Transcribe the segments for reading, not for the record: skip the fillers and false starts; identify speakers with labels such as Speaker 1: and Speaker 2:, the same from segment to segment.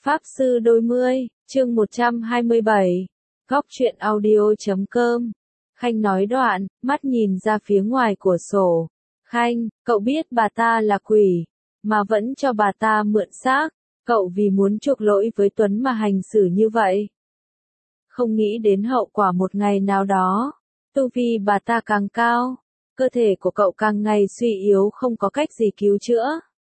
Speaker 1: Pháp Sư Đôi Mươi, chương 127, Góc truyện audio.com. Khanh nói đoạn, mắt nhìn ra phía ngoài của sổ. Khanh, cậu biết bà ta là quỷ, mà vẫn cho bà ta mượn xác, cậu vì muốn chuộc lỗi với Tuấn mà hành xử như vậy. Không nghĩ đến hậu quả một ngày nào đó, tu vi bà ta càng cao, cơ thể của cậu càng ngày suy yếu không có cách gì cứu chữa.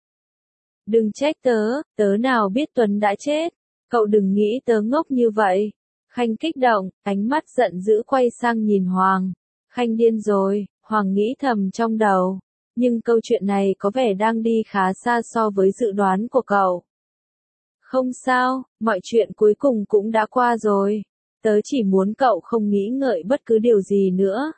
Speaker 1: Đừng trách tớ nào biết Tuấn đã chết, cậu đừng nghĩ tớ ngốc như vậy. Khanh kích động, ánh mắt giận dữ quay sang nhìn Hoàng. Khanh điên rồi, Hoàng nghĩ thầm trong đầu. Nhưng câu chuyện này có vẻ đang đi khá xa so với dự đoán của cậu. Không sao, mọi chuyện cuối cùng cũng đã qua rồi. Tớ chỉ muốn cậu không nghĩ ngợi bất cứ điều gì nữa.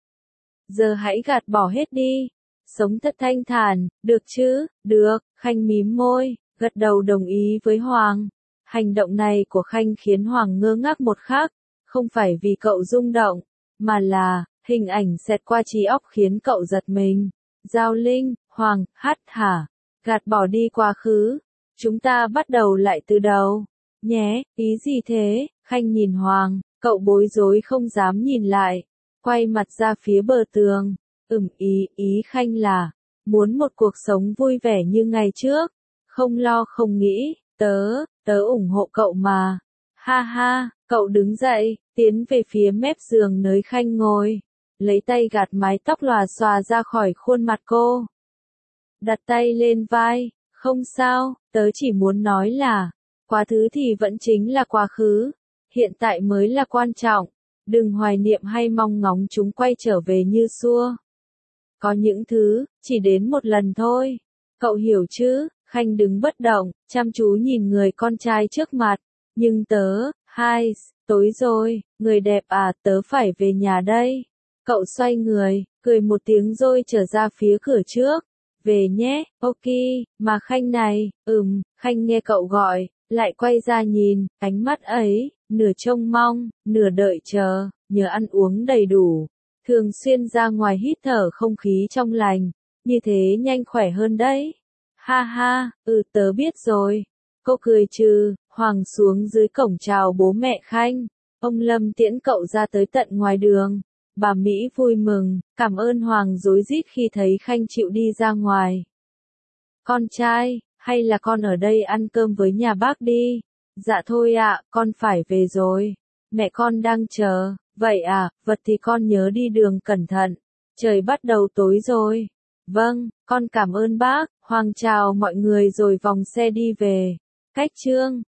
Speaker 1: Giờ hãy gạt bỏ hết đi. Sống thật thanh thản, được chứ? Được, Khanh mím môi, gật đầu đồng ý với Hoàng. Hành động này của Khanh khiến Hoàng ngơ ngác một khắc, không phải vì cậu rung động, mà là, hình ảnh xẹt qua trí óc khiến cậu giật mình. Giao Linh, Hoàng, hả? Gạt bỏ đi quá khứ. Chúng ta bắt đầu lại từ đầu. Nhé, ý gì thế? Khanh nhìn Hoàng, cậu bối rối không dám nhìn lại. Quay mặt ra phía bờ tường. Ý Khanh là, muốn một cuộc sống vui vẻ như ngày trước. Không lo không nghĩ, tớ ủng hộ cậu mà. Ha ha, cậu đứng dậy, tiến về phía mép giường nơi Khanh ngồi. Lấy tay gạt mái tóc lòa xòa ra khỏi khuôn mặt cô. Đặt tay lên vai, không sao, tớ chỉ muốn nói là, quá khứ thì vẫn chính là quá khứ. Hiện tại mới là quan trọng, đừng hoài niệm hay mong ngóng chúng quay trở về như xưa. Có những thứ, chỉ đến một lần thôi. Cậu hiểu chứ? Khanh đứng bất động, chăm chú nhìn người con trai trước mặt. Nhưng tối rồi, người đẹp à, tớ phải về nhà đây. Cậu xoay người, cười một tiếng rồi trở ra phía cửa trước. Về nhé, ok, mà Khanh này, Khanh nghe cậu gọi, lại quay ra nhìn, ánh mắt ấy, nửa trông mong, nửa đợi chờ, nhớ ăn uống đầy đủ. Thường xuyên ra ngoài hít thở không khí trong lành, như thế nhanh khỏe hơn đấy. Ha ha, tớ biết rồi. Cô cười trừ, Hoàng xuống dưới cổng chào bố mẹ Khanh. Ông Lâm tiễn cậu ra tới tận ngoài đường. Bà Mỹ vui mừng, cảm ơn Hoàng rối rít khi thấy Khanh chịu đi ra ngoài. Con trai, hay là con ở đây ăn cơm với nhà bác đi? Dạ thôi ạ, con phải về rồi. Mẹ con đang chờ. Vậy à, vật thì con nhớ đi đường cẩn thận. Trời bắt đầu tối rồi. Vâng, con cảm ơn bác. Hoàng chào mọi người rồi vòng xe đi về. Cách chương